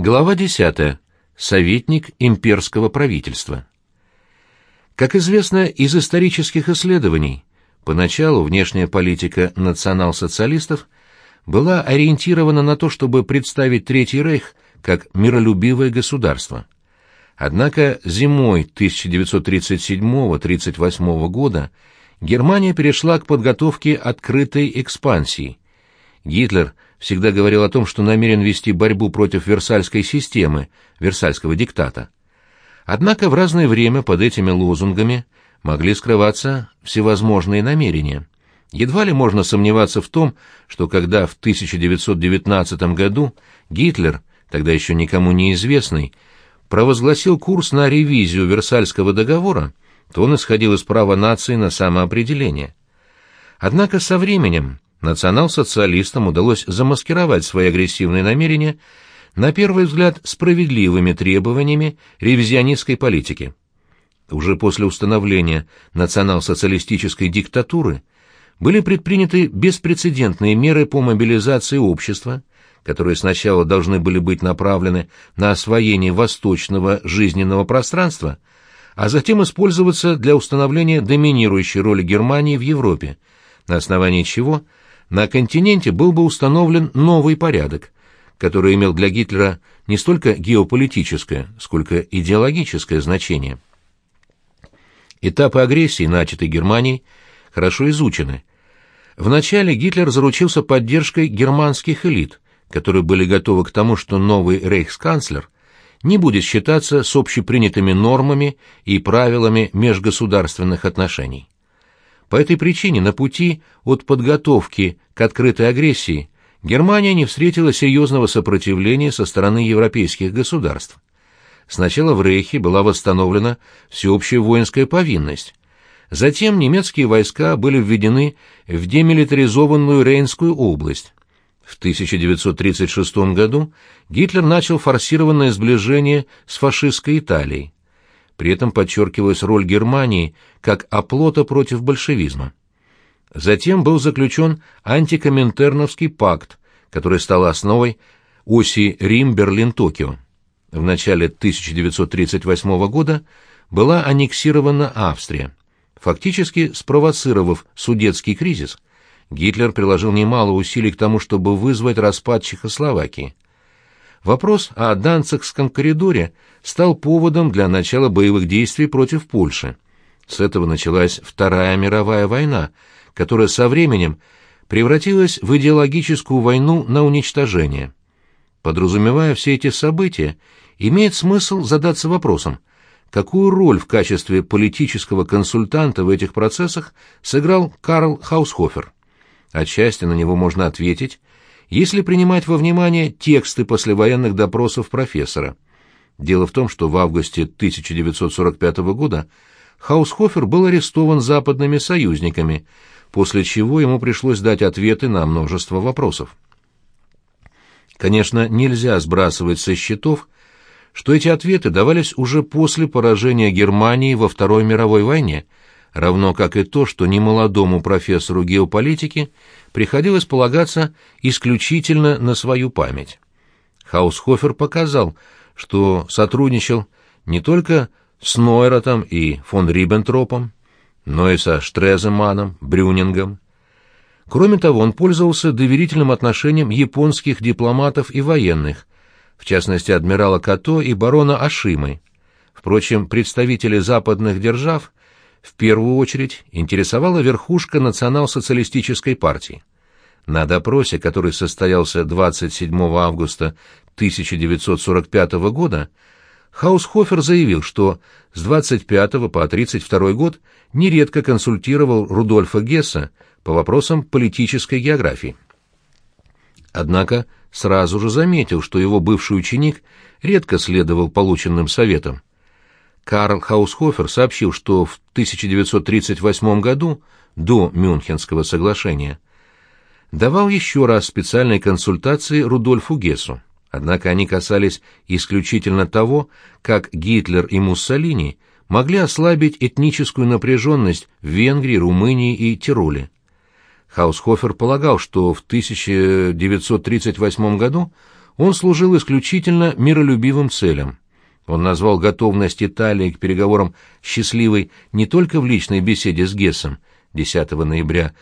Глава 10. Советник имперского правительства. Как известно из исторических исследований, поначалу внешняя политика национал-социалистов была ориентирована на то, чтобы представить Третий Рейх как миролюбивое государство. Однако зимой 1937-38 года Германия перешла к подготовке открытой экспансии. Гитлер всегда говорил о том, что намерен вести борьбу против Версальской системы, Версальского диктата. Однако в разное время под этими лозунгами могли скрываться всевозможные намерения. Едва ли можно сомневаться в том, что когда в 1919 году Гитлер, тогда еще никому неизвестный, провозгласил курс на ревизию Версальского договора, то он исходил из права нации на самоопределение. Однако со временем национал-социалистам удалось замаскировать свои агрессивные намерения на первый взгляд справедливыми требованиями ревизионистской политики. Уже после установления национал-социалистической диктатуры были предприняты беспрецедентные меры по мобилизации общества, которые сначала должны были быть направлены на освоение восточного жизненного пространства, а затем использоваться для установления доминирующей роли Германии в Европе, на основании чего на континенте был бы установлен новый порядок, который имел для Гитлера не столько геополитическое, сколько идеологическое значение. Этапы агрессии, начатой Германией, хорошо изучены. Вначале Гитлер заручился поддержкой германских элит, которые были готовы к тому, что новый рейхсканцлер не будет считаться с общепринятыми нормами и правилами межгосударственных отношений. По этой причине на пути от подготовки к открытой агрессии Германия не встретила серьезного сопротивления со стороны европейских государств. Сначала в Рейхе была восстановлена всеобщая воинская повинность. Затем немецкие войска были введены в демилитаризованную Рейнскую область. В 1936 году Гитлер начал форсированное сближение с фашистской Италией. При этом подчеркивалась роль Германии как оплота против большевизма. Затем был заключен антикоминтерновский пакт, который стал основой оси Рим-Берлин-Токио. В начале 1938 года была аннексирована Австрия. Фактически спровоцировав Судетский кризис, Гитлер приложил немало усилий к тому, чтобы вызвать распад Чехословакии. Вопрос о Данцигском коридоре стал поводом для начала боевых действий против Польши. С этого началась Вторая мировая война, которая со временем превратилась в идеологическую войну на уничтожение. Подразумевая все эти события, имеет смысл задаться вопросом, какую роль в качестве политического консультанта в этих процессах сыграл Карл Хаусхофер. Отчасти на него можно ответить, если принимать во внимание тексты послевоенных допросов профессора. Дело в том, что в августе 1945 года Хаусхофер был арестован западными союзниками, после чего ему пришлось дать ответы на множество вопросов. Конечно, нельзя сбрасывать со счетов, что эти ответы давались уже после поражения Германии во Второй мировой войне, равно как и то, что немолодому профессору геополитики приходилось полагаться исключительно на свою память. Хаусхофер показал, что сотрудничал не только с Нойратом и фон Риббентропом, но и со Штреземаном, Брюнингом. Кроме того, он пользовался доверительным отношением японских дипломатов и военных, в частности адмирала Като и барона Ашимы. Впрочем, представители западных держав в первую очередь интересовала верхушка национал-социалистической партии. На допросе, который состоялся 27 августа 1945 года, Хаусхофер заявил, что с 25 по 32 год нередко консультировал Рудольфа Гесса по вопросам политической географии. Однако сразу же заметил, что его бывший ученик редко следовал полученным советам. Карл Хаусхофер сообщил, что в 1938 году, до Мюнхенского соглашения, давал еще раз специальные консультации Рудольфу Гессу. Однако они касались исключительно того, как Гитлер и Муссолини могли ослабить этническую напряженность в Венгрии, Румынии и Тироле. Хаусхофер полагал, что в 1938 году он служил исключительно миролюбивым целям. Он назвал готовность Италии к переговорам счастливой не только в личной беседе с Гессом 10 ноября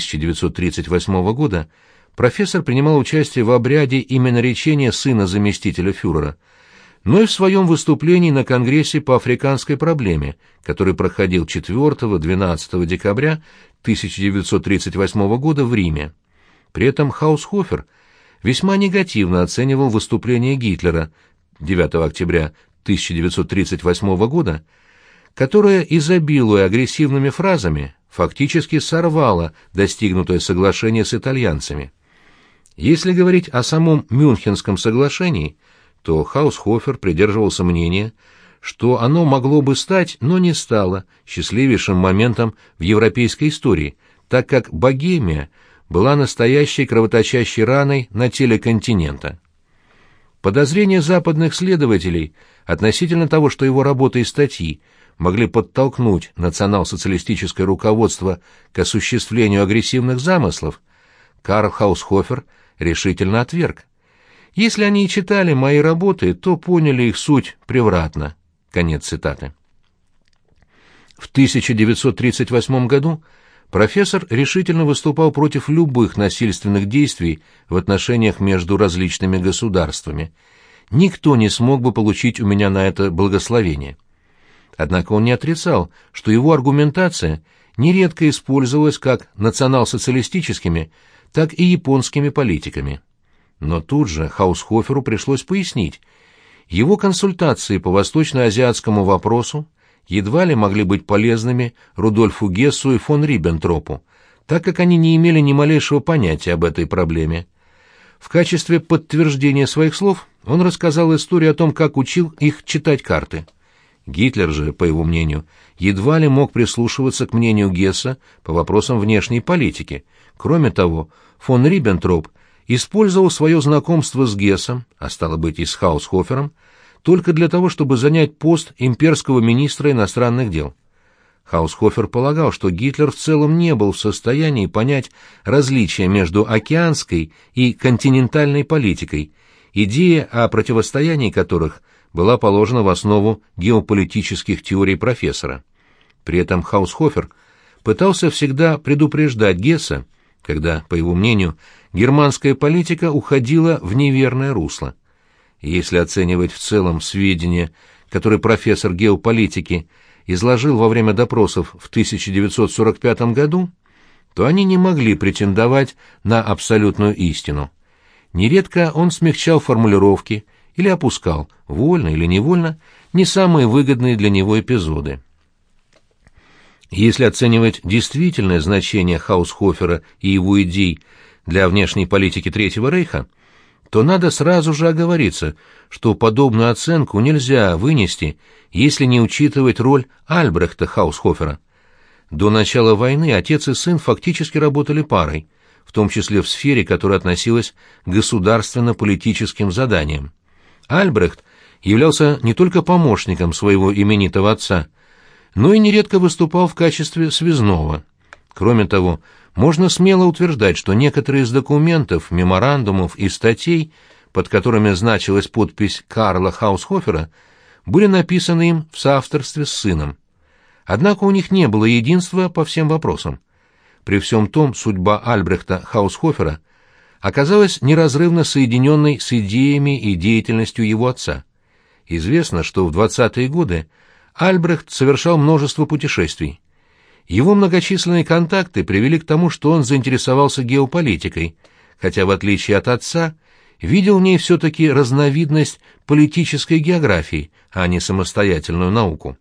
1938 года. Профессор принимал участие в обряде именоречения сына заместителя фюрера, но и в своем выступлении на Конгрессе по африканской проблеме, который проходил 4-12 декабря 1938 года в Риме. При этом Хаусхофер весьма негативно оценивал выступление Гитлера 9 октября 1938 года, которое, изобилуя агрессивными фразами, фактически сорвало достигнутое соглашение с итальянцами. Если говорить о самом Мюнхенском соглашении, то Хаусхофер придерживался мнения, что оно могло бы стать, но не стало, счастливейшим моментом в европейской истории, так как Богемия была настоящей кровоточащей раной на теле континента. Подозрения западных следователей относительно того, что его работы и статьи могли подтолкнуть национал-социалистическое руководство к осуществлению агрессивных замыслов, Карл Хаусхофер решительно отверг. Если они и читали мои работы, то поняли их суть превратно. Конец цитаты. В 1938 году профессор решительно выступал против любых насильственных действий в отношениях между различными государствами. Никто не смог бы получить у меня на это благословение. Однако он не отрицал, что его аргументация нередко использовалась как национал-социалистическими, так и японскими политиками. Но тут же Хаусхоферу пришлось пояснить, его консультации по восточно-азиатскому вопросу едва ли могли быть полезными Рудольфу Гессу и фон Риббентропу, так как они не имели ни малейшего понятия об этой проблеме. В качестве подтверждения своих слов он рассказал историю о том, как учил их читать карты. Гитлер же, по его мнению, едва ли мог прислушиваться к мнению Гесса по вопросам внешней политики. Кроме того, фон Риббентроп использовал свое знакомство с Гессом, а стало быть и с Хаусхофером, только для того, чтобы занять пост имперского министра иностранных дел. Хаусхофер полагал, что Гитлер в целом не был в состоянии понять различия между океанской и континентальной политикой, идея о противостоянии которых была положена в основу геополитических теорий профессора. При этом Хаусхофер пытался всегда предупреждать Гесса, когда, по его мнению, германская политика уходила в неверное русло. Если оценивать в целом сведения, которые профессор геополитики изложил во время допросов в 1945 году, то они не могли претендовать на абсолютную истину. Нередко он смягчал формулировки или опускал, вольно или невольно, не самые выгодные для него эпизоды. Если оценивать действительное значение Хаусхофера и его идей для внешней политики Третьего Рейха, то надо сразу же оговориться, что подобную оценку нельзя вынести, если не учитывать роль Альбрехта Хаусхофера. До начала войны отец и сын фактически работали парой, в том числе в сфере, которая относилась к государственно-политическим заданиям. Альбрехт являлся не только помощником своего именитого отца, но и нередко выступал в качестве связного. Кроме того, можно смело утверждать, что некоторые из документов, меморандумов и статей, под которыми значилась подпись Карла Хаусхофера, были написаны им в соавторстве с сыном. Однако у них не было единства по всем вопросам. При всем том, судьба Альбрехта Хаусхофера оказалась неразрывно соединенной с идеями и деятельностью его отца. Известно, что в 20-е годы Альбрехт совершал множество путешествий. Его многочисленные контакты привели к тому, что он заинтересовался геополитикой, хотя, в отличие от отца, видел в ней все-таки разновидность политической географии, а не самостоятельную науку.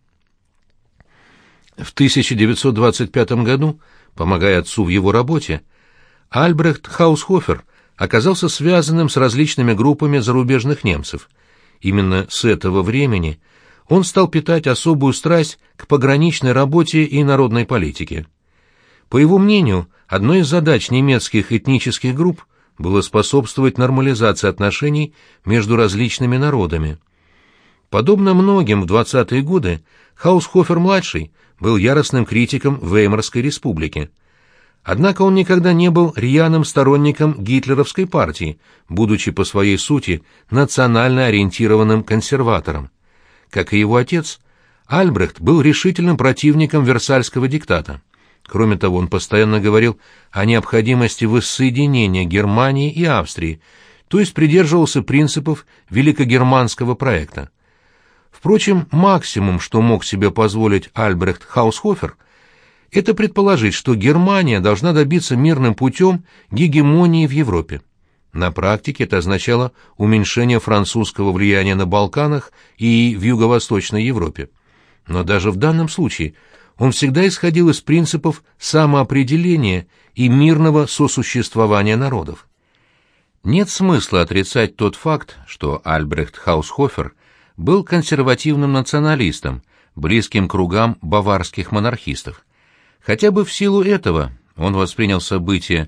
В 1925 году, помогая отцу в его работе, Альбрехт Хаусхофер оказался связанным с различными группами зарубежных немцев. Именно с этого времени он стал питать особую страсть к пограничной работе и народной политике. По его мнению, одной из задач немецких этнических групп было способствовать нормализации отношений между различными народами. Подобно многим в 20-е годы, Хаусхофер-младший был яростным критиком Веймарской республики. Однако он никогда не был рьяным сторонником гитлеровской партии, будучи по своей сути национально ориентированным консерватором. Как и его отец, Альбрехт был решительным противником Версальского диктата. Кроме того, он постоянно говорил о необходимости воссоединения Германии и Австрии, то есть придерживался принципов великогерманского проекта. Впрочем, максимум, что мог себе позволить Альбрехт Хаусхофер, это предположить, что Германия должна добиться мирным путем гегемонии в Европе. На практике это означало уменьшение французского влияния на Балканах и в Юго-Восточной Европе. Но даже в данном случае он всегда исходил из принципов самоопределения и мирного сосуществования народов. Нет смысла отрицать тот факт, что Альбрехт Хаусхофер был консервативным националистом, близким кругам баварских монархистов. Хотя бы в силу этого он воспринял события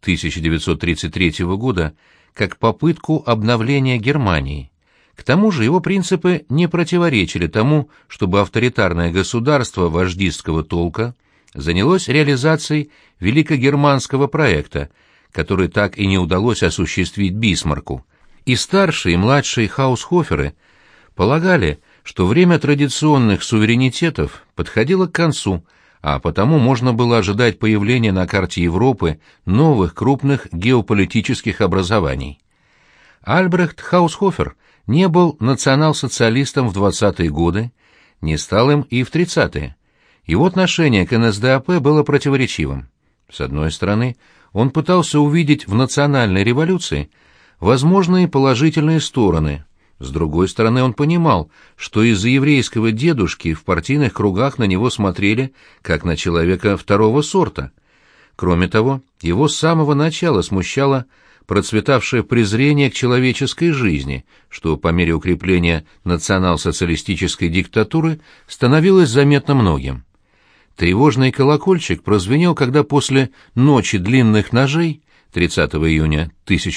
1933 года как попытку обновления Германии. К тому же его принципы не противоречили тому, чтобы авторитарное государство вождистского толка занялось реализацией великогерманского проекта, который так и не удалось осуществить Бисмарку. И старшие, и младшие Хаусхоферы полагали, что время традиционных суверенитетов подходило к концу, а потому можно было ожидать появления на карте Европы новых крупных геополитических образований. Альбрехт Хаусхофер не был национал-социалистом в 20-е годы, не стал им и в 30-е. Его отношение к НСДАП было противоречивым. С одной стороны, он пытался увидеть в национальной революции возможные положительные стороны. С другой стороны, он понимал, что из-за еврейского дедушки в партийных кругах на него смотрели как на человека второго сорта. Кроме того, его с самого начала смущало процветавшее презрение к человеческой жизни, что по мере укрепления национал-социалистической диктатуры становилось заметно многим. Тревожный колокольчик прозвенел, когда после «Ночи длинных ножей» 30 июня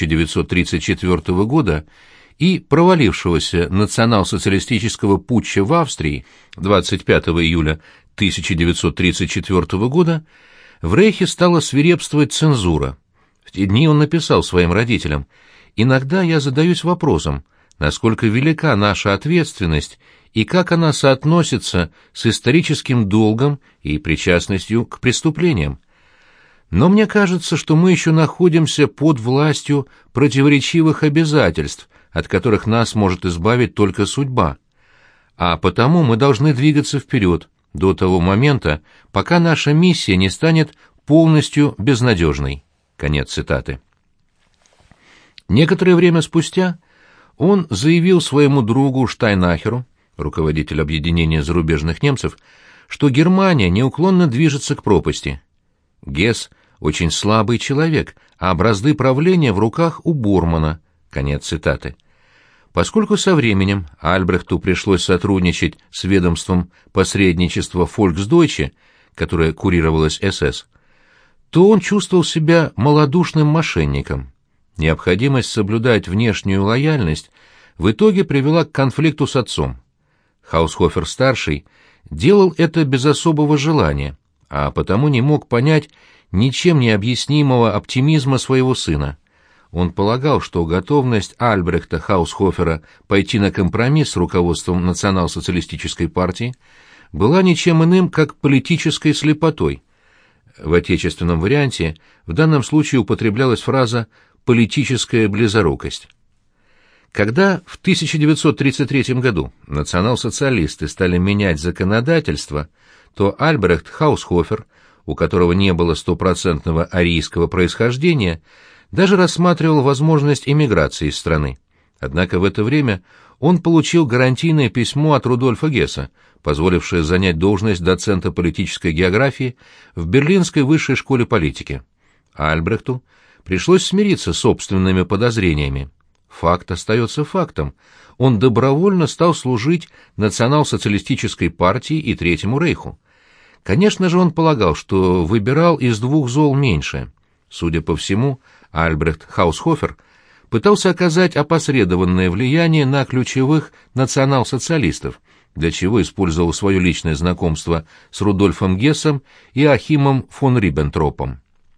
1934 года и провалившегося национал-социалистического путча в Австрии 25 июля 1934 года в Рейхе стала свирепствовать цензура. В те дни он написал своим родителям: «Иногда я задаюсь вопросом, насколько велика наша ответственность и как она соотносится с историческим долгом и причастностью к преступлениям. Но мне кажется, что мы еще находимся под властью противоречивых обязательств, от которых нас может избавить только судьба. А потому мы должны двигаться вперед до того момента, пока наша миссия не станет полностью безнадежной». Конец цитаты. Некоторое время спустя он заявил своему другу Штайнахеру, руководителю объединения зарубежных немцев, что Германия неуклонно движется к пропасти. Гесс очень слабый человек, а бразды правления в руках у Бормана. Конец цитаты. Поскольку со временем Альбрехту пришлось сотрудничать с ведомством посредничества Volksdeutsche, которое курировалось СС, то он чувствовал себя малодушным мошенником. Необходимость соблюдать внешнюю лояльность в итоге привела к конфликту с отцом. Хаусхофер-старший делал это без особого желания, а потому не мог понять ничем не объяснимого оптимизма своего сына. Он полагал, что готовность Альбрехта Хаусхофера пойти на компромисс с руководством национал-социалистической партии была ничем иным, как политической слепотой. В отечественном варианте в данном случае употреблялась фраза «политическая близорукость». Когда в 1933 году национал-социалисты стали менять законодательство, то Альбрехт Хаусхофер, у которого не было стопроцентного арийского происхождения, даже рассматривал возможность эмиграции из страны. Однако в это время он получил гарантийное письмо от Рудольфа Гесса, позволившее занять должность доцента политической географии в Берлинской высшей школе политики. А Альбрехту пришлось смириться с собственными подозрениями. Факт остается фактом. Он добровольно стал служить национал-социалистической партии и Третьему Рейху. Конечно же, он полагал, что выбирал из двух зол меньшее. Судя по всему, Альбрехт Хаусхофер пытался оказать опосредованное влияние на ключевых национал-социалистов, для чего использовал свое личное знакомство с Рудольфом Гессом и Ахимом фон Риббентропом.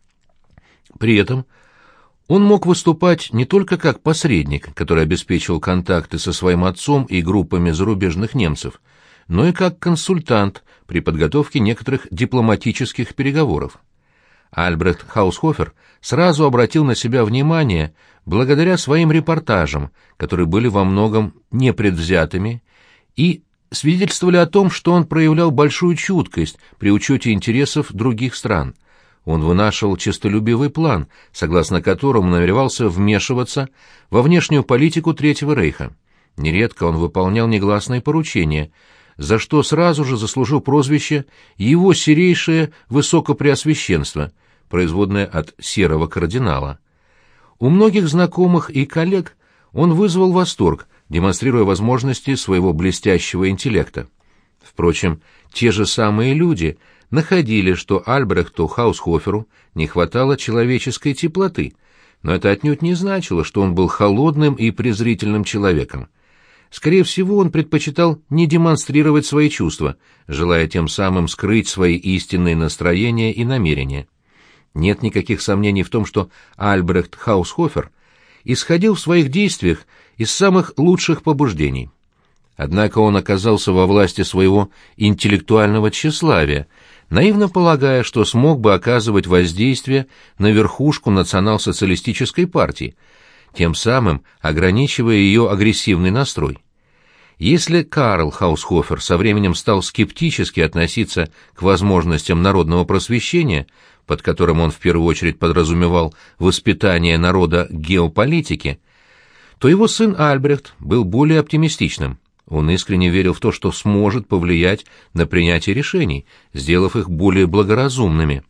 При этом он мог выступать не только как посредник, который обеспечивал контакты со своим отцом и группами зарубежных немцев, но и как консультант при подготовке некоторых дипломатических переговоров. Альбрехт Хаусхофер сразу обратил на себя внимание благодаря своим репортажам, которые были во многом непредвзятыми и свидетельствовали о том, что он проявлял большую чуткость при учете интересов других стран. Он вынашивал честолюбивый план, согласно которому намеревался вмешиваться во внешнюю политику Третьего Рейха. Нередко он выполнял негласные поручения, за что сразу же заслужил прозвище «Его Серейшее Высокопреосвященство», производное от серого кардинала. У многих знакомых и коллег он вызвал восторг, демонстрируя возможности своего блестящего интеллекта. Впрочем, те же самые люди находили, что Альбрехту Хаусхоферу не хватало человеческой теплоты, но это отнюдь не значило, что он был холодным и презрительным человеком. Скорее всего, он предпочитал не демонстрировать свои чувства, желая тем самым скрыть свои истинные настроения и намерения. Нет никаких сомнений в том, что Альбрехт Хаусхофер исходил в своих действиях из самых лучших побуждений. Однако он оказался во власти своего интеллектуального тщеславия, наивно полагая, что смог бы оказывать воздействие на верхушку национал-социалистической партии, тем самым ограничивая ее агрессивный настрой. Если Карл Хаусхофер со временем стал скептически относиться к возможностям народного просвещения, под которым он в первую очередь подразумевал воспитание народа к геополитике, то его сын Альбрехт был более оптимистичным. Он искренне верил в то, что сможет повлиять на принятие решений, сделав их более благоразумными.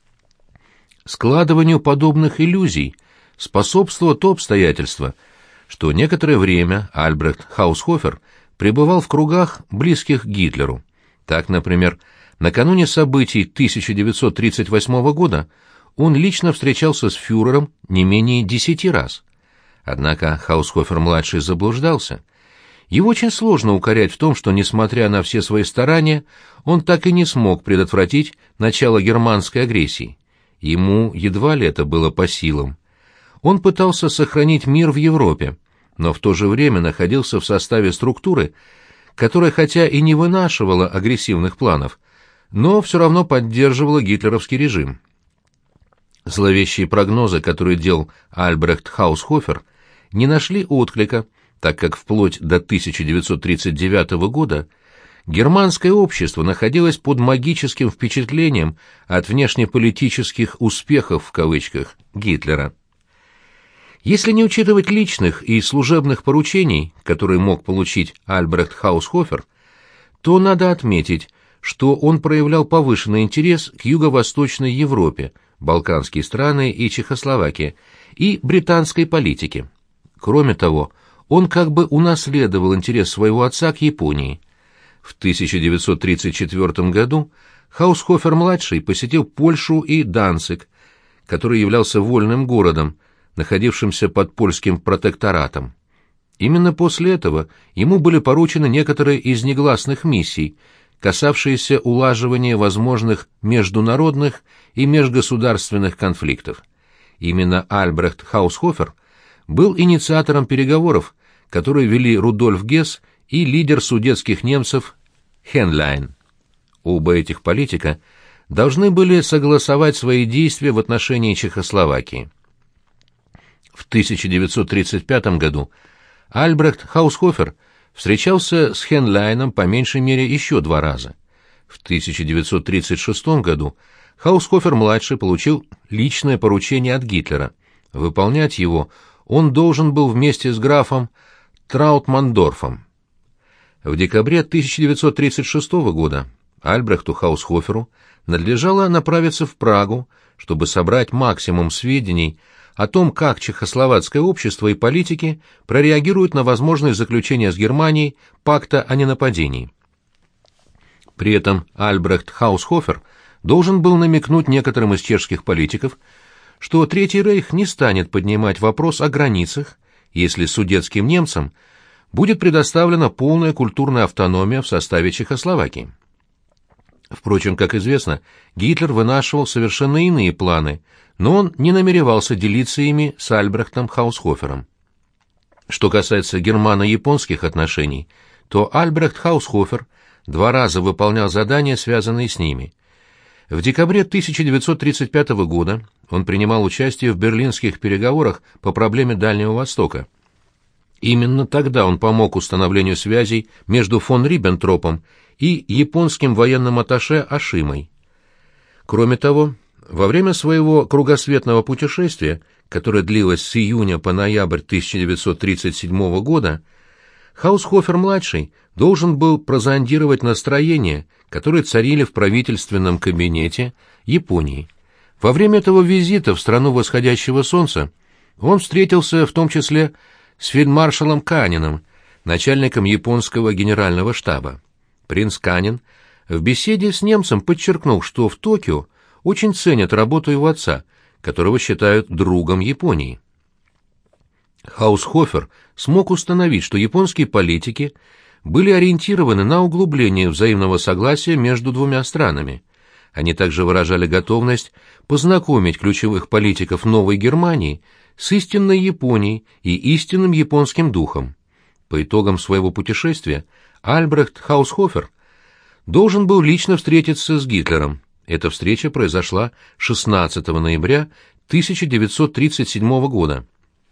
Складыванию подобных иллюзий способствовало то обстоятельство, что некоторое время Альбрехт Хаусхофер пребывал в кругах, близких к Гитлеру. Так, например, накануне событий 1938 года он лично встречался с фюрером не менее 10 раз. Однако Хаусхофер-младший заблуждался. Его очень сложно укорять в том, что, несмотря на все свои старания, он так и не смог предотвратить начало германской агрессии. Ему едва ли это было по силам. Он пытался сохранить мир в Европе, но в то же время находился в составе структуры, которая хотя и не вынашивала агрессивных планов, но все равно поддерживала гитлеровский режим. Зловещие прогнозы, которые делал Альбрехт Хаусхофер, не нашли отклика, так как вплоть до 1939 года германское общество находилось под магическим впечатлением от внешнеполитических «успехов» в кавычках Гитлера. Если не учитывать личных и служебных поручений, которые мог получить Альбрехт Хаусхофер, то надо отметить, что он проявлял повышенный интерес к Юго-Восточной Европе, Балканские страны и Чехословакия, и британской политике. Кроме того, он как бы унаследовал интерес своего отца к Японии. В 1934 году Хаусхофер-младший посетил Польшу и Данциг, который являлся вольным городом, находившимся под польским протекторатом. Именно после этого ему были поручены некоторые из негласных миссий, касавшиеся улаживания возможных международных и межгосударственных конфликтов. Именно Альбрехт Хаусхофер был инициатором переговоров, которые вели Рудольф Гесс и лидер судетских немцев Хенлайн. Оба этих политика должны были согласовать свои действия в отношении Чехословакии. В 1935 году Альбрехт Хаусхофер встречался с Хенлайном по меньшей мере еще 2 раза. В 1936 году Хаусхофер-младший получил личное поручение от Гитлера. Выполнять его он должен был вместе с графом Траутмандорфом. В декабре 1936 года Альбрехту Хаусхоферу надлежало направиться в Прагу, чтобы собрать максимум сведений о том, как чехословацкое общество и политики прореагируют на возможное заключение с Германией пакта о ненападении. При этом Альбрехт Хаусхофер должен был намекнуть некоторым из чешских политиков, что Третий Рейх не станет поднимать вопрос о границах, если судетским немцам будет предоставлена полная культурная автономия в составе Чехословакии. Впрочем, как известно, Гитлер вынашивал совершенно иные планы, но он не намеревался делиться ими с Альбрехтом Хаусхофером. Что касается германо-японских отношений, то Альбрехт Хаусхофер 2 раза выполнял задания, связанные с ними. В декабре 1935 года он принимал участие в берлинских переговорах по проблеме Дальнего Востока. Именно тогда он помог установлению связей между фон Риббентропом и японским военным атташе Ашимой. Кроме того, во время своего кругосветного путешествия, которое длилось с июня по ноябрь 1937 года, Хаусхофер-младший должен был прозондировать настроения, которые царили в правительственном кабинете Японии. Во время этого визита в страну восходящего солнца он встретился в том числе с фельдмаршалом Каниным, начальником японского генерального штаба. Принц Канин в беседе с немцем подчеркнул, что в Токио очень ценят работу его отца, которого считают другом Японии. Хаусхофер смог установить, что японские политики были ориентированы на углубление взаимного согласия между двумя странами. Они также выражали готовность познакомить ключевых политиков Новой Германии с истинной Японией и истинным японским духом. По итогам своего путешествия Альбрехт Хаусхофер должен был лично встретиться с Гитлером. Эта встреча произошла 16 ноября 1937 года.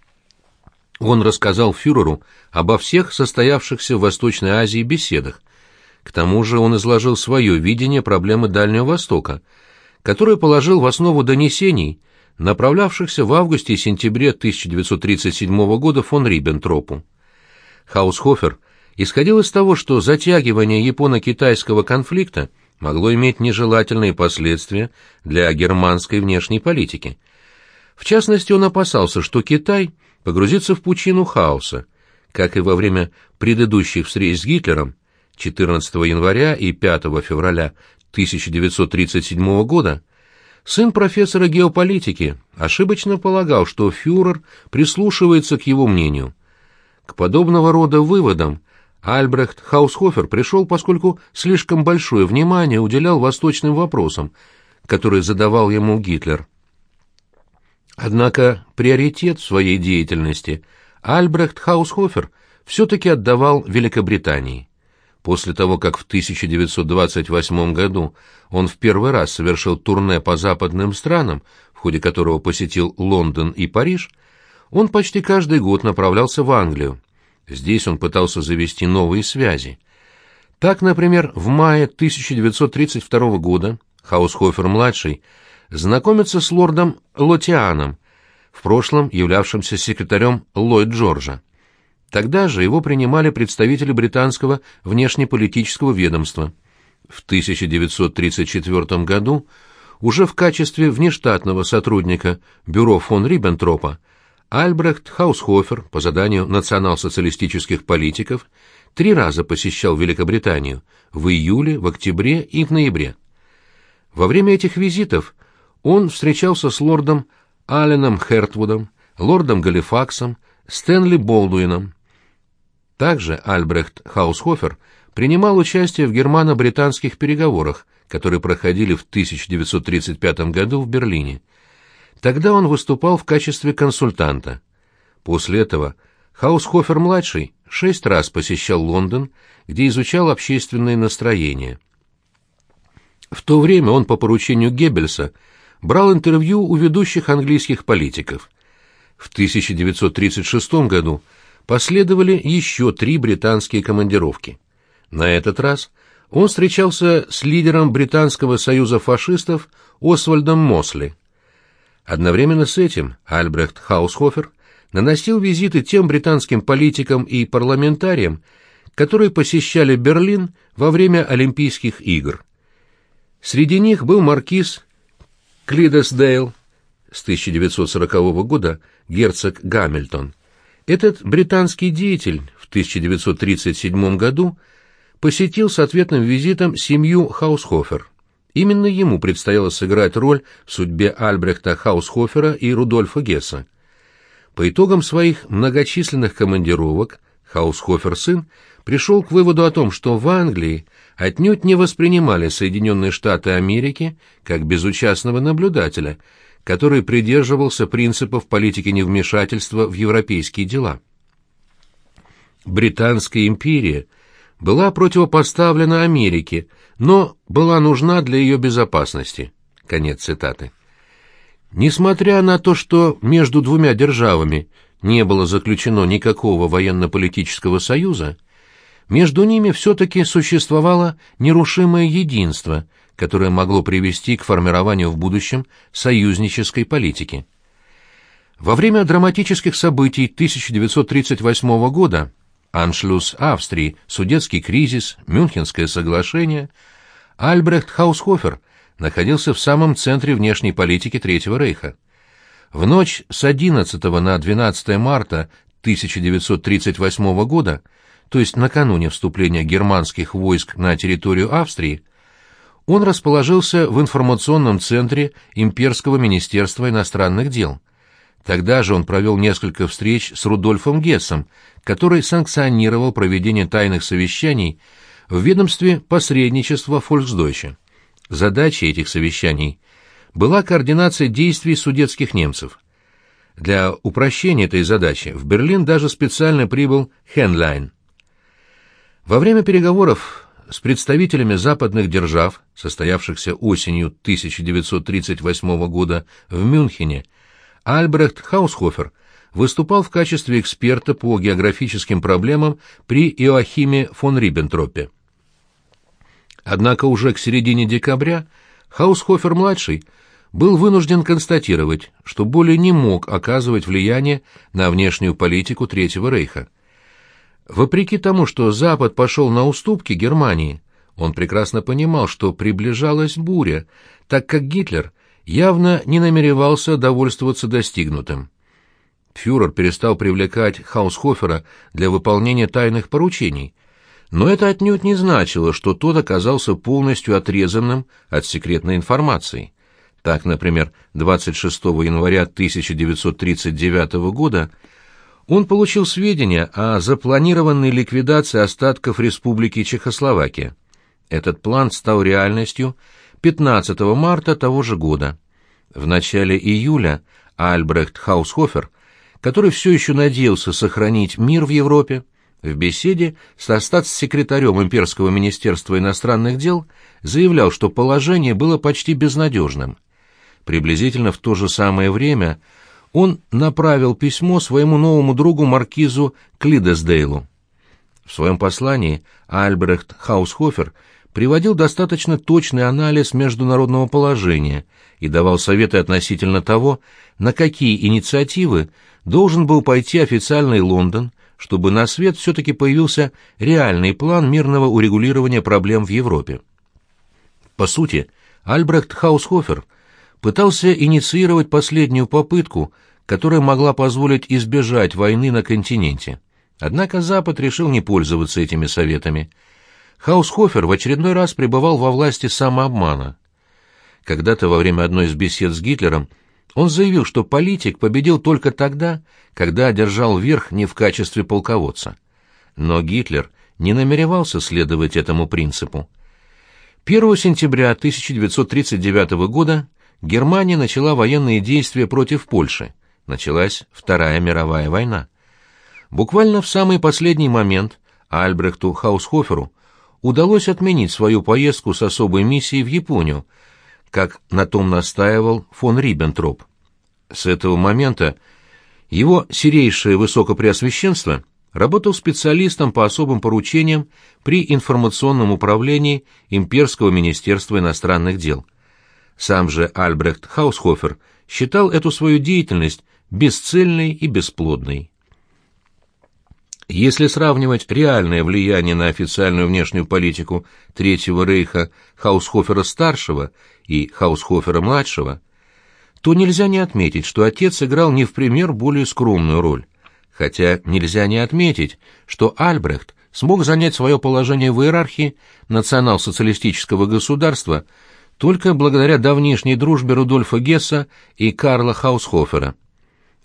Он рассказал фюреру обо всех состоявшихся в Восточной Азии беседах. К тому же он изложил свое видение проблемы Дальнего Востока, которое положил в основу донесений, направлявшихся в августе и сентябре 1937 года фон Риббентропу. Хаусхофер исходил из того, что затягивание японо-китайского конфликта могло иметь нежелательные последствия для германской внешней политики. В частности, он опасался, что Китай погрузится в пучину хаоса, как и во время предыдущих встреч с Гитлером 14 января и 5 февраля 1937 года. Сын профессора геополитики ошибочно полагал, что фюрер прислушивается к его мнению. К подобного рода выводам Альбрехт Хаусхофер пришел, поскольку слишком большое внимание уделял восточным вопросам, которые задавал ему Гитлер. Однако приоритет в своей деятельности Альбрехт Хаусхофер все-таки отдавал Великобритании. После того, как в 1928 году он в первый раз совершил турне по западным странам, в ходе которого посетил Лондон и Париж, он почти каждый год направлялся в Англию. Здесь он пытался завести новые связи. Так, например, в мае 1932 года Хаусхофер-младший знакомится с лордом Лотианом, в прошлом являвшимся секретарем Ллойд Джорджа. Тогда же его принимали представители британского внешнеполитического ведомства. В 1934 году уже в качестве внештатного сотрудника бюро фон Риббентропа Альбрехт Хаусхофер по заданию национал-социалистических политиков 3 раза посещал Великобританию в июле, в октябре и в ноябре. Во время этих визитов он встречался с лордом Алленом Хертвудом, лордом Галифаксом, Стэнли Болдуином. Также Альбрехт Хаусхофер принимал участие в германо-британских переговорах, которые проходили в 1935 году в Берлине. Тогда он выступал в качестве консультанта. После этого Хаусхофер-младший 6 раз посещал Лондон, где изучал общественные настроения. В то время он по поручению Геббельса брал интервью у ведущих английских политиков. В 1936 году последовали еще 3 британские командировки. На этот раз он встречался с лидером Британского союза фашистов Освальдом Мосли. Одновременно с этим Альбрехт Хаусхофер наносил визиты тем британским политикам и парламентариям, которые посещали Берлин во время Олимпийских игр. Среди них был маркиз Клидесдейл, с 1940 года герцог Гамильтон. Этот британский деятель в 1937 году посетил с ответным визитом семью Хаусхофер. Именно ему предстояло сыграть роль в судьбе Альбрехта Хаусхофера и Рудольфа Гесса. По итогам своих многочисленных командировок Хаусхофер-сын пришел к выводу о том, что в Англии отнюдь не воспринимали Соединенные Штаты Америки как безучастного наблюдателя, который придерживался принципов политики невмешательства в европейские дела. Британская империя была противопоставлена Америке, но была нужна для ее безопасности. Конец цитаты. Несмотря на то, что между двумя державами не было заключено никакого военно-политического союза, между ними все-таки существовало нерушимое единство, которое могло привести к формированию в будущем союзнической политики. Во время драматических событий 1938 года аншлюс Австрии, Судетский кризис, Мюнхенское соглашение, Альбрехт Хаусхофер находился в самом центре внешней политики Третьего Рейха. В ночь с 11 на 12 марта 1938 года, то есть накануне вступления германских войск на территорию Австрии, он расположился в информационном центре Имперского министерства иностранных дел. Тогда же он провел несколько встреч с Рудольфом Гессом, который санкционировал проведение тайных совещаний в ведомстве посредничества Фольксдойче. Задачей этих совещаний была координация действий судетских немцев. Для упрощения этой задачи в Берлин даже специально прибыл Хенлайн. Во время переговоров с представителями западных держав, состоявшихся осенью 1938 года в Мюнхене, Альбрехт Хаусхофер выступал в качестве эксперта по географическим проблемам при Иоахиме фон Риббентропе. Однако уже к середине декабря Хаусхофер-младший был вынужден констатировать, что более не мог оказывать влияние на внешнюю политику Третьего Рейха. Вопреки тому, что Запад пошел на уступки Германии, он прекрасно понимал, что приближалась буря, так как Гитлер явно не намеревался довольствоваться достигнутым. Фюрер перестал привлекать Хаусхофера для выполнения тайных поручений, но это отнюдь не значило, что тот оказался полностью отрезанным от секретной информации. Так, например, 26 января 1939 года он получил сведения о запланированной ликвидации остатков Республики Чехословакия. Этот план стал реальностью 15 марта того же года. В начале июля Альбрехт Хаусхофер, который все еще надеялся сохранить мир в Европе, в беседе со статс-секретарем Имперского министерства иностранных дел заявлял, что положение было почти безнадежным. Приблизительно в то же самое время он направил письмо своему новому другу маркизу Клидесдейлу. В своем послании Альбрехт Хаусхофер приводил достаточно точный анализ международного положения и давал советы относительно того, на какие инициативы должен был пойти официальный Лондон, чтобы на свет все-таки появился реальный план мирного урегулирования проблем в Европе. По сути, Альбрехт Хаусхофер пытался инициировать последнюю попытку, которая могла позволить избежать войны на континенте. Однако Запад решил не пользоваться этими советами. Хаусхофер в очередной раз пребывал во власти самообмана. Когда-то во время одной из бесед с Гитлером он заявил, что политик победил только тогда, когда одержал верх не в качестве полководца. Но Гитлер не намеревался следовать этому принципу. 1 сентября 1939 года Германия начала военные действия против Польши. Началась Вторая мировая война. Буквально в самый последний момент Альбрехту Хаусхоферу удалось отменить свою поездку с особой миссией в Японию, как на том настаивал фон Риббентроп. С этого момента его Сирейшее Высокопреосвященство работал специалистом по особым поручениям при информационном управлении Имперского министерства иностранных дел. Сам же Альбрехт Хаусхофер считал эту свою деятельность бесцельной и бесплодной. Если сравнивать реальное влияние на официальную внешнюю политику Третьего Рейха Хаусхофера-старшего и Хаусхофера-младшего, то нельзя не отметить, что отец играл не в пример более скромную роль, хотя нельзя не отметить, что Альбрехт смог занять свое положение в иерархии национал-социалистического государства только благодаря давнишней дружбе Рудольфа Гесса и Карла Хаусхофера.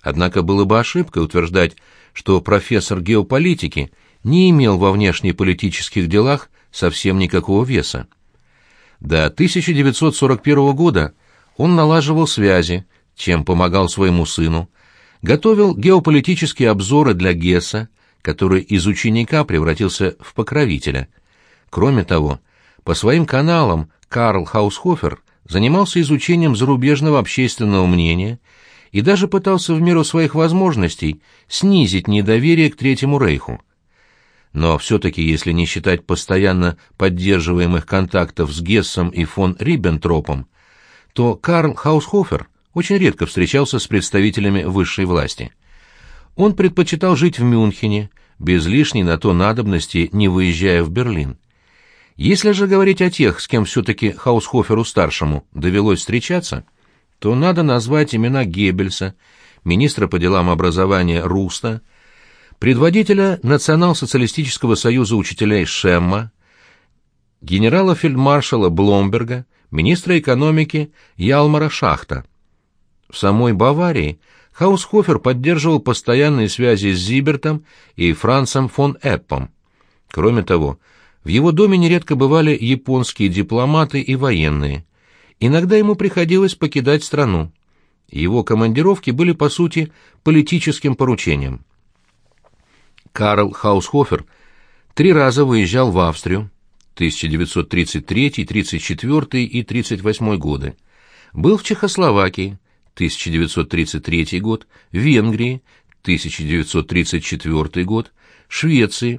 Однако было бы ошибкой утверждать, что профессор геополитики не имел во внешнеполитических делах совсем никакого веса. До 1941 года он налаживал связи, чем помогал своему сыну, готовил геополитические обзоры для Гесса, который из ученика превратился в покровителя. Кроме того, по своим каналам Карл Хаусхофер занимался изучением зарубежного общественного мнения и даже пытался в меру своих возможностей снизить недоверие к Третьему Рейху. Но все-таки, если не считать постоянно поддерживаемых контактов с Гессом и фон Риббентропом, то Карл Хаусхофер очень редко встречался с представителями высшей власти. Он предпочитал жить в Мюнхене, без лишней на то надобности, не выезжая в Берлин. Если же говорить о тех, с кем все-таки Хаусхоферу-старшему довелось встречаться, то надо назвать имена Геббельса, министра по делам образования Руста, предводителя Национал-социалистического союза учителей Шемма, генерала-фельдмаршала Бломберга, министра экономики Ялмара Шахта. В самой Баварии Хаусхофер поддерживал постоянные связи с Зибертом и Францем фон Эппом. Кроме того, в его доме нередко бывали японские дипломаты и военные. Иногда ему приходилось покидать страну. Его командировки были, по сути, политическим поручением. Карл Хаусхофер 3 раза выезжал в Австрию, 1933, 1934 и 1938 годы. Был в Чехословакии, 1933 год, Венгрии, 1934 год, Швеции,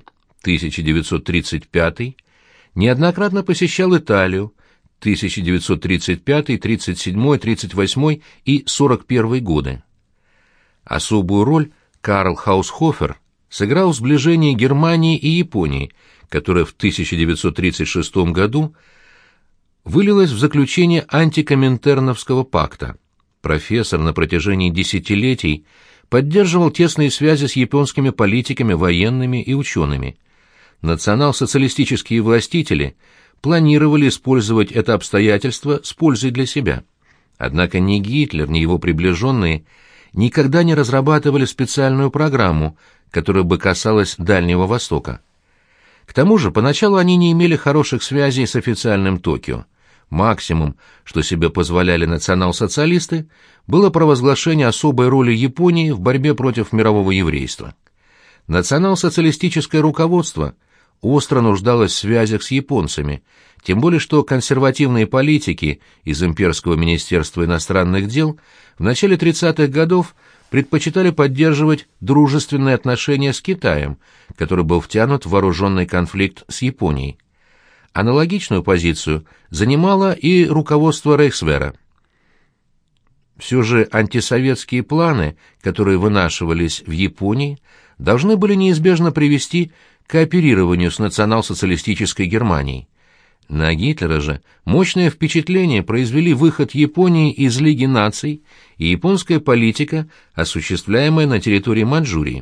1935, неоднократно посещал Италию, 1935, 1937, 1938 и 1941 годы. Особую роль Карл Хаусхофер сыграл в сближении Германии и Японии, которое в 1936 году вылилось в заключение антикоминтерновского пакта. Профессор на протяжении десятилетий поддерживал тесные связи с японскими политиками, военными и учеными. Национал-социалистические властители планировали использовать это обстоятельство с пользой для себя. Однако ни Гитлер, ни его приближенные никогда не разрабатывали специальную программу, которая бы касалась Дальнего Востока. К тому же, поначалу они не имели хороших связей с официальным Токио. Максимум, что себе позволяли национал-социалисты, было провозглашение особой роли Японии в борьбе против мирового еврейства. Национал-социалистическое руководство остро нуждалось в связях с японцами, тем более что консервативные политики из Имперского министерства иностранных дел в начале 30-х годов предпочитали поддерживать дружественные отношения с Китаем, который был втянут в вооруженный конфликт с Японией. Аналогичную позицию занимало и руководство Рейхсвера. Все же антисоветские планы, которые вынашивались в Японии, должны были неизбежно привести к кооперированию с национал-социалистической Германией. На Гитлера же мощное впечатление произвели выход Японии из Лиги наций и японская политика, осуществляемая на территории Маньчжурии.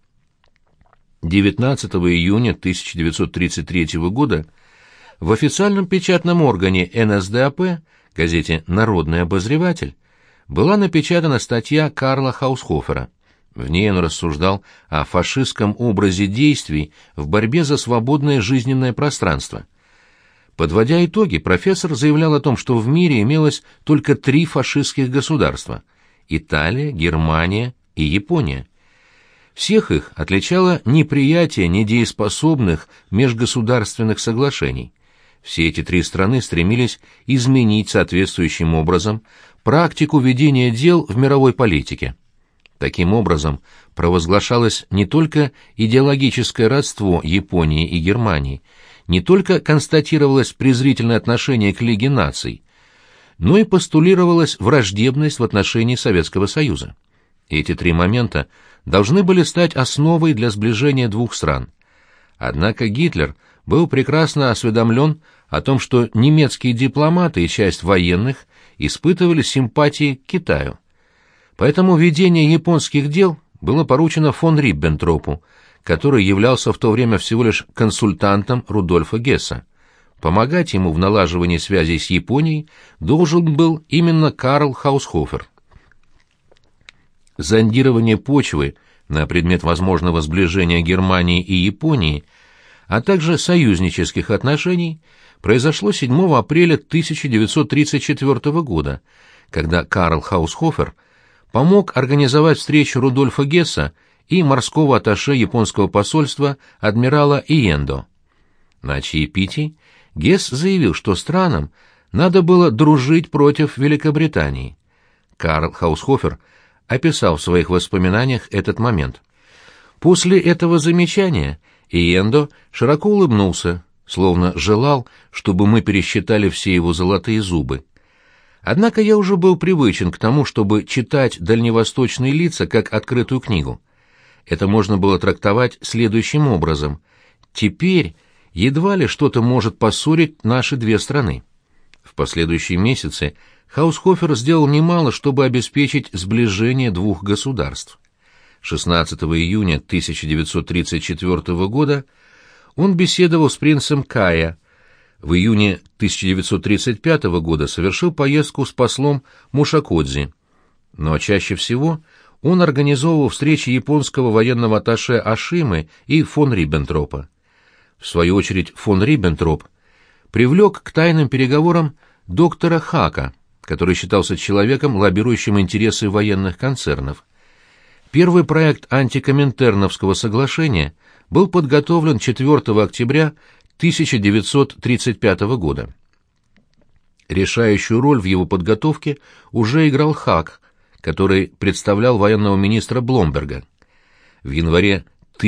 19 июня 1933 года в официальном печатном органе НСДАП, газете «Народный обозреватель», была напечатана статья Карла Хаусхофера. В ней он рассуждал о фашистском образе действий в борьбе за свободное жизненное пространство. Подводя итоги, профессор заявлял о том, что в мире имелось только 3 фашистских государства – Италия, Германия и Япония. Всех их отличало неприятие недееспособных межгосударственных соглашений. Все эти 3 страны стремились изменить соответствующим образом практику ведения дел в мировой политике. Таким образом, провозглашалось не только идеологическое родство Японии и Германии, не только констатировалось презрительное отношение к Лиге наций, но и постулировалась враждебность в отношении Советского Союза. Эти 3 момента должны были стать основой для сближения 2 стран. Однако Гитлер был прекрасно осведомлен о том, что немецкие дипломаты и часть военных испытывали симпатии к Китаю. Поэтому ведение японских дел было поручено фон Риббентропу, который являлся в то время всего лишь консультантом Рудольфа Гесса. Помогать ему в налаживании связей с Японией должен был именно Карл Хаусхофер. зондирование почвы на предмет возможного сближения Германии и Японии, а также союзнических отношений, произошло 7 апреля 1934 года, когда Карл Хаусхофер помог организовать встречу Рудольфа Гесса и морского атташе японского посольства адмирала Иендо. На чаепитии Гесс заявил, что странам надо было дружить против Великобритании. Карл Хаусхофер описал в своих воспоминаниях этот момент. После этого замечания Иендо широко улыбнулся, словно желал, чтобы мы пересчитали все его золотые зубы. Однако я уже был привычен к тому, чтобы читать дальневосточные лица как открытую книгу. Это можно было трактовать следующим образом. Теперь едва ли что-то может поссорить наши две страны. В последующие месяцы Хаусхофер сделал немало, чтобы обеспечить сближение двух государств. 16 июня 1934 года он беседовал с принцем Кая. В июне 1935 года совершил поездку с послом Мушакодзи. Но чаще всего он организовывал встречи японского военного атташе Ашимы и фон Риббентропа. В свою очередь фон Риббентроп привлек к тайным переговорам доктора Хака, который считался человеком, лоббирующим интересы военных концернов. Первый проект антикоминтерновского соглашения был подготовлен 4 октября 1935 года. Решающую роль в его подготовке уже играл Хак, который представлял военного министра Бломберга. В январе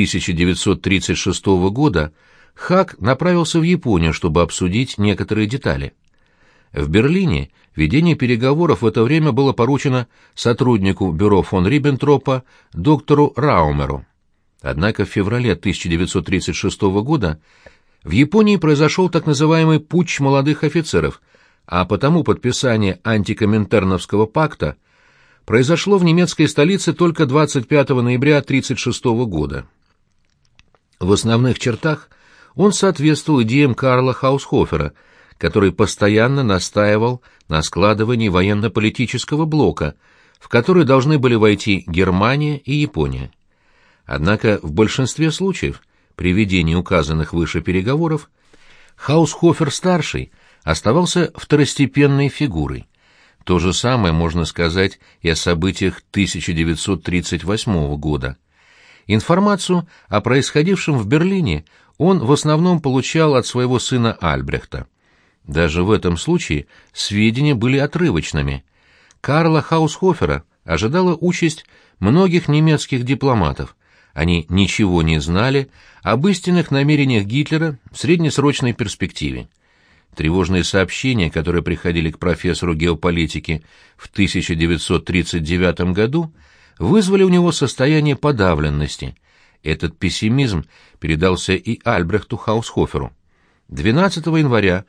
1936 года Хак направился в Японию, чтобы обсудить некоторые детали. В Берлине ведение переговоров в это время было поручено сотруднику бюро фон Риббентропа доктору Раумеру. Однако в феврале 1936 года в Японии произошел так называемый путч молодых офицеров, а потому подписание антикоминтерновского пакта произошло в немецкой столице только 25 ноября 1936 года. В основных чертах он соответствовал идеям Карла Хаусхофера, который постоянно настаивал на складывании военно-политического блока, в который должны были войти Германия и Япония. Однако в большинстве случаев при ведении указанных выше переговоров Хаусхофер-старший оставался второстепенной фигурой. То же самое можно сказать и о событиях 1938 года. Информацию о происходившем в Берлине он в основном получал от своего сына Альбрехта. Даже в этом случае сведения были отрывочными. Карла Хаусхофера ожидала участь многих немецких дипломатов. Они ничего не знали об истинных намерениях Гитлера в среднесрочной перспективе. Тревожные сообщения, которые приходили к профессору геополитики в 1939 году, вызвали у него состояние подавленности. Этот пессимизм передался и Альбрехту Хаусхоферу. 12 января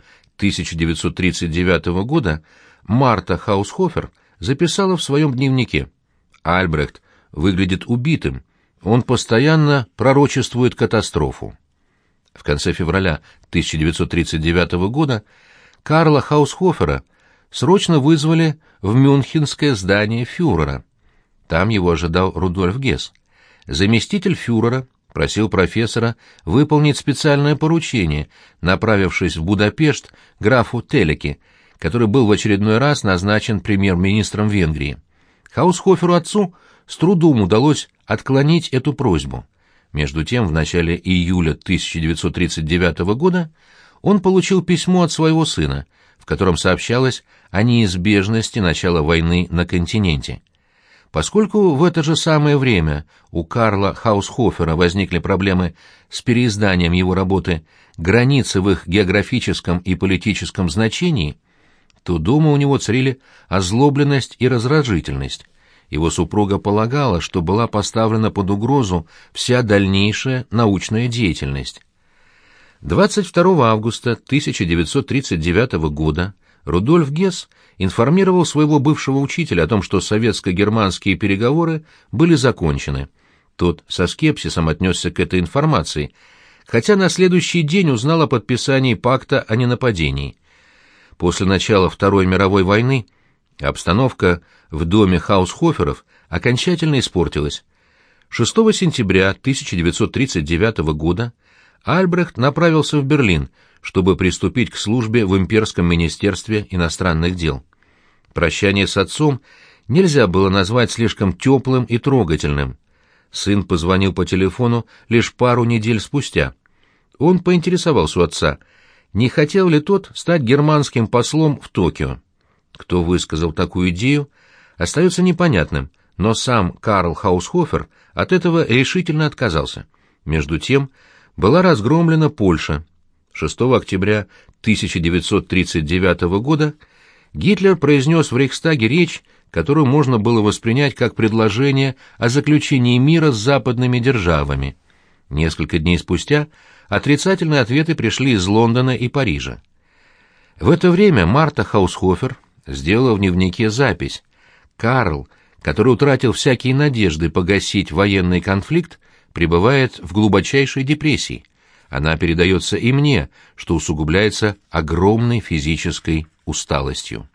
1939 года Марта Хаусхофер записала в своем дневнике: «Альбрехт выглядит убитым, он постоянно пророчествует катастрофу». В конце февраля 1939 года Карла Хаусхофера срочно вызвали в мюнхенское здание фюрера. Там его ожидал Рудольф Гесс. Заместитель фюрера просил профессора выполнить специальное поручение, направившись в Будапешт графу Телеке, который был в очередной раз назначен премьер-министром Венгрии. Хаусхоферу отцу с трудом удалось отклонить эту просьбу. Между тем, в начале июля 1939 года он получил письмо от своего сына, в котором сообщалось о неизбежности начала войны на континенте. Поскольку в это же самое время у Карла Хаусхофера возникли проблемы с переизданием его работы «Границы в их географическом и политическом значении», то дома у него царили озлобленность и раздражительность. Его супруга полагала, что была поставлена под угрозу вся дальнейшая научная деятельность. 22 августа 1939 года Рудольф Гесс информировал своего бывшего учителя о том, что советско-германские переговоры были закончены. Тот со скепсисом отнесся к этой информации, хотя на следующий день узнал о подписании пакта о ненападении. После начала Второй мировой войны обстановка в доме Хаусхоферов окончательно испортилась. 6 сентября 1939 года Альбрехт направился в Берлин, чтобы приступить к службе в Имперском министерстве иностранных дел. Прощание с отцом нельзя было назвать слишком теплым и трогательным. Сын позвонил по телефону лишь пару недель спустя. Он поинтересовался у отца, не хотел ли тот стать германским послом в Токио. Кто высказал такую идею, остается непонятным, но сам Карл Хаусхофер от этого решительно отказался. Между тем, была разгромлена Польша. 6 октября 1939 года Гитлер произнес в Рейхстаге речь, которую можно было воспринять как предложение о заключении мира с западными державами. Несколько дней спустя отрицательные ответы пришли из Лондона и Парижа. В это время Марта Хаусхофер сделала в дневнике запись. Карл, который утратил всякие надежды погасить военный конфликт, пребывает в глубочайшей депрессии. Она передается и мне, что усугубляется огромной физической усталостью.